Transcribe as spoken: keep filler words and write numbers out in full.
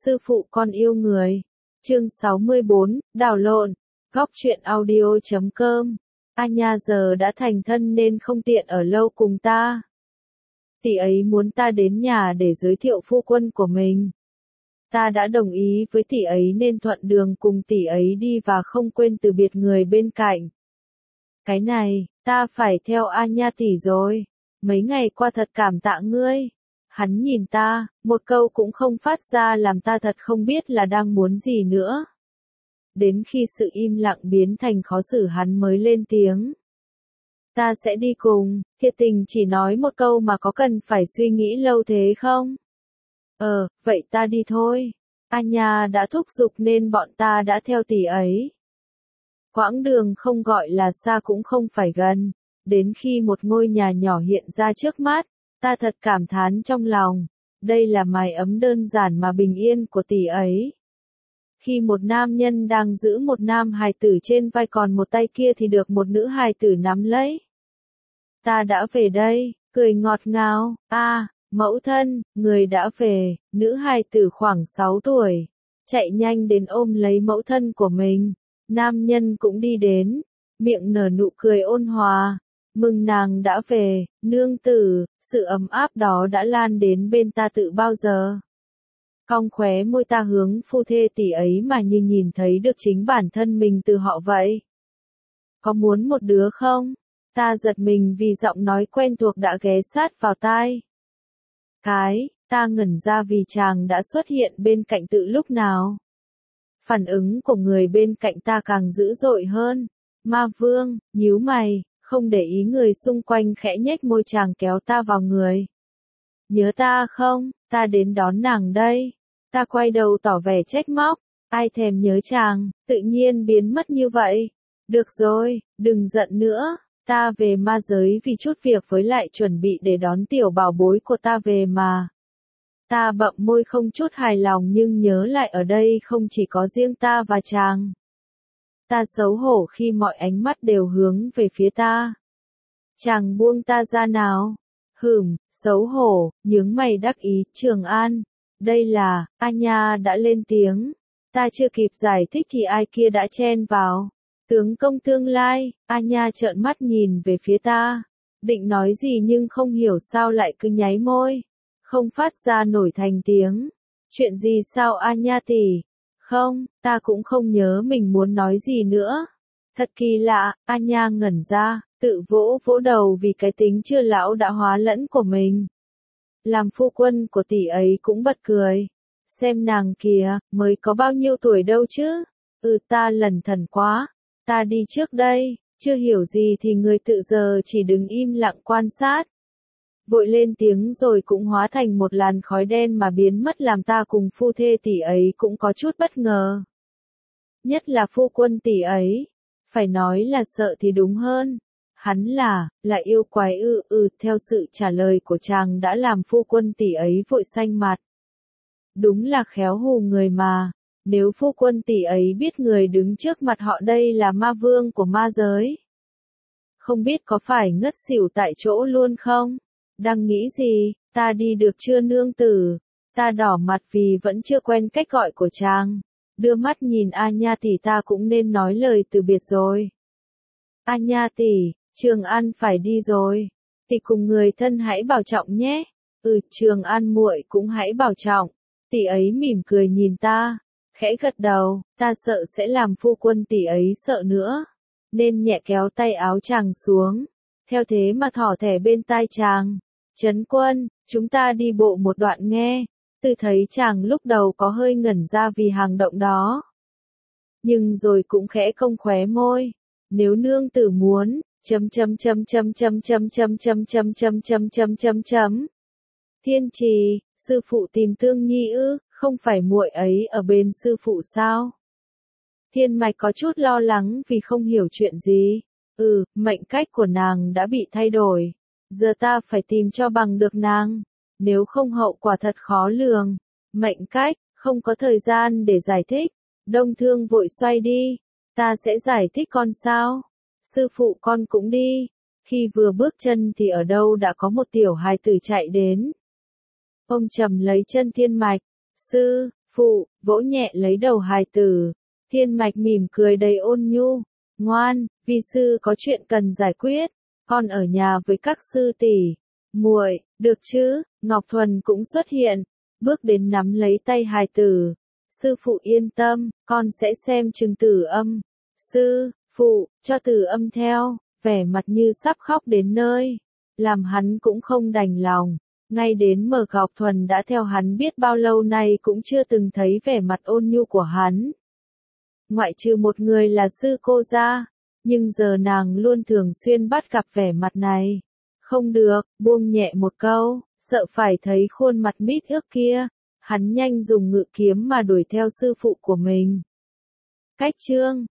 Sư phụ con yêu người. Chương sáu mươi bốn, đảo lộn. Góc truyện audio chấm com. A Nha giờ đã thành thân nên không tiện ở lâu cùng ta. Tỷ ấy muốn ta đến nhà để giới thiệu phu quân của mình. Ta đã đồng ý với tỷ ấy nên thuận đường cùng tỷ ấy đi và không quên từ biệt người bên cạnh. Cái này, ta phải theo A Nha tỷ rồi. Mấy ngày qua thật cảm tạ ngươi. Hắn nhìn ta, một câu cũng không phát ra làm ta thật không biết là đang muốn gì nữa. Đến khi sự im lặng biến thành khó xử hắn mới lên tiếng. Ta sẽ đi cùng, thiệt tình chỉ nói một câu mà có cần phải suy nghĩ lâu thế không? Ờ, vậy ta đi thôi. A Nha đã thúc giục nên bọn ta đã theo tỷ ấy. Quãng đường không gọi là xa cũng không phải gần. Đến khi một ngôi nhà nhỏ hiện ra trước mắt, ta thật cảm thán trong lòng. Đây là mái ấm đơn giản mà bình yên của tỷ ấy. Khi một nam nhân đang giữ một nam hài tử trên vai còn một tay kia thì được một nữ hài tử nắm lấy. Ta đã về đây, cười ngọt ngào, a, à, mẫu thân, người đã về, nữ hài tử khoảng sáu tuổi. Chạy nhanh đến ôm lấy mẫu thân của mình. Nam nhân cũng đi đến, miệng nở nụ cười ôn hòa. Mừng nàng đã về, nương tử, sự ấm áp đó đã lan đến bên ta từ bao giờ. Cong khóe môi ta hướng phu thê tỷ ấy mà như nhìn thấy được chính bản thân mình từ họ vậy. Có muốn một đứa không? Ta giật mình vì giọng nói quen thuộc đã ghé sát vào tai. Cái, ta ngẩn ra vì chàng đã xuất hiện bên cạnh tự lúc nào. Phản ứng của người bên cạnh ta càng dữ dội hơn. Ma Vương, nhíu mày. Không để ý người xung quanh khẽ nhếch môi chàng kéo ta vào người. Nhớ ta không, ta đến đón nàng đây. Ta quay đầu tỏ vẻ trách móc, ai thèm nhớ chàng, tự nhiên biến mất như vậy. Được rồi, đừng giận nữa, ta về ma giới vì chút việc với lại chuẩn bị để đón tiểu bảo bối của ta về mà. Ta bậm môi không chút hài lòng nhưng nhớ lại ở đây không chỉ có riêng ta và chàng. Ta xấu hổ khi mọi ánh mắt đều hướng về phía ta. Chàng buông ta ra nào. Hửm, xấu hổ, nhướng mày đắc ý, Trường An. Đây là, A Nha đã lên tiếng. Ta chưa kịp giải thích thì ai kia đã chen vào. Tướng công tương lai, A Nha trợn mắt nhìn về phía ta. Định nói gì nhưng không hiểu sao lại cứ nháy môi. Không phát ra nổi thành tiếng. Chuyện gì sao A Nha tỷ? Không, ta cũng không nhớ mình muốn nói gì nữa. Thật kỳ lạ, A Nha ngẩn ra, tự vỗ vỗ đầu vì cái tính chưa lão đã hóa lẫn của mình. Làm phu quân của tỷ ấy cũng bật cười. Xem nàng kìa, mới có bao nhiêu tuổi đâu chứ. Ừ ta lẩn thẩn quá. Ta đi trước đây, chưa hiểu gì thì người tự giờ chỉ đứng im lặng quan sát. Vội lên tiếng rồi cũng hóa thành một làn khói đen mà biến mất làm ta cùng phu thê tỷ ấy cũng có chút bất ngờ. Nhất là phu quân tỷ ấy. Phải nói là sợ thì đúng hơn. Hắn là, là yêu quái ư ừ theo sự trả lời của chàng đã làm phu quân tỷ ấy vội xanh mặt. Đúng là khéo hù người mà. Nếu phu quân tỷ ấy biết người đứng trước mặt họ đây là ma vương của ma giới. Không biết có phải ngất xỉu tại chỗ luôn không? Đang nghĩ gì, ta đi được chưa nương tử? Ta đỏ mặt vì vẫn chưa quen cách gọi của chàng. Đưa mắt nhìn A Nha tỷ ta cũng nên nói lời từ biệt rồi. A Nha tỷ, Trường An phải đi rồi. Tỷ cùng người thân hãy bảo trọng nhé. Ừ, Trường An muội cũng hãy bảo trọng. Tỷ ấy mỉm cười nhìn ta, khẽ gật đầu, ta sợ sẽ làm phu quân tỷ ấy sợ nữa. Nên nhẹ kéo tay áo chàng xuống. Theo thế mà thỏ thẻ bên tai chàng. Trấn Quân, chúng ta đi bộ một đoạn nghe. Từ thấy chàng lúc đầu có hơi ngẩn ra vì hàng động đó. Nhưng rồi cũng khẽ cong khóe môi. Nếu nương tử muốn, chấm chấm chấm chấm chấm chấm chấm chấm chấm chấm chấm chấm chấm chấm. Thiên Trì, sư phụ tìm Tương Nhi ư, không phải muội ấy ở bên sư phụ sao? Thiên Mạch có chút lo lắng vì không hiểu chuyện gì. Ừ, mệnh cách của nàng đã bị thay đổi. Giờ ta phải tìm cho bằng được nàng. Nếu không hậu quả thật khó lường. Mệnh cách, không có thời gian để giải thích. Đông Thương vội xoay đi. Ta sẽ giải thích con sao? Sư phụ con cũng đi. Khi vừa bước chân thì ở đâu đã có một tiểu hài tử chạy đến. Ông trầm lấy chân Thiên Mạch. Sư, phụ, vỗ nhẹ lấy đầu hài tử. Thiên Mạch mỉm cười đầy ôn nhu. Ngoan, vi sư có chuyện cần giải quyết. Con ở nhà với các sư tỷ, muội, được chứ? Ngọc Thuần cũng xuất hiện, bước đến nắm lấy tay hài tử. Sư phụ yên tâm, con sẽ xem chừng Tử Âm. Sư phụ, cho Tử Âm theo, vẻ mặt như sắp khóc đến nơi. Làm hắn cũng không đành lòng. Ngay đến mở Ngọc Thuần đã theo hắn biết bao lâu nay cũng chưa từng thấy vẻ mặt ôn nhu của hắn. Ngoại trừ một người là sư cô ra, nhưng giờ nàng luôn thường xuyên bắt gặp vẻ mặt này. Không được, buông nhẹ một câu, sợ phải thấy khuôn mặt mít ướt kia. Hắn nhanh dùng ngự kiếm mà đuổi theo sư phụ của mình. Cách chương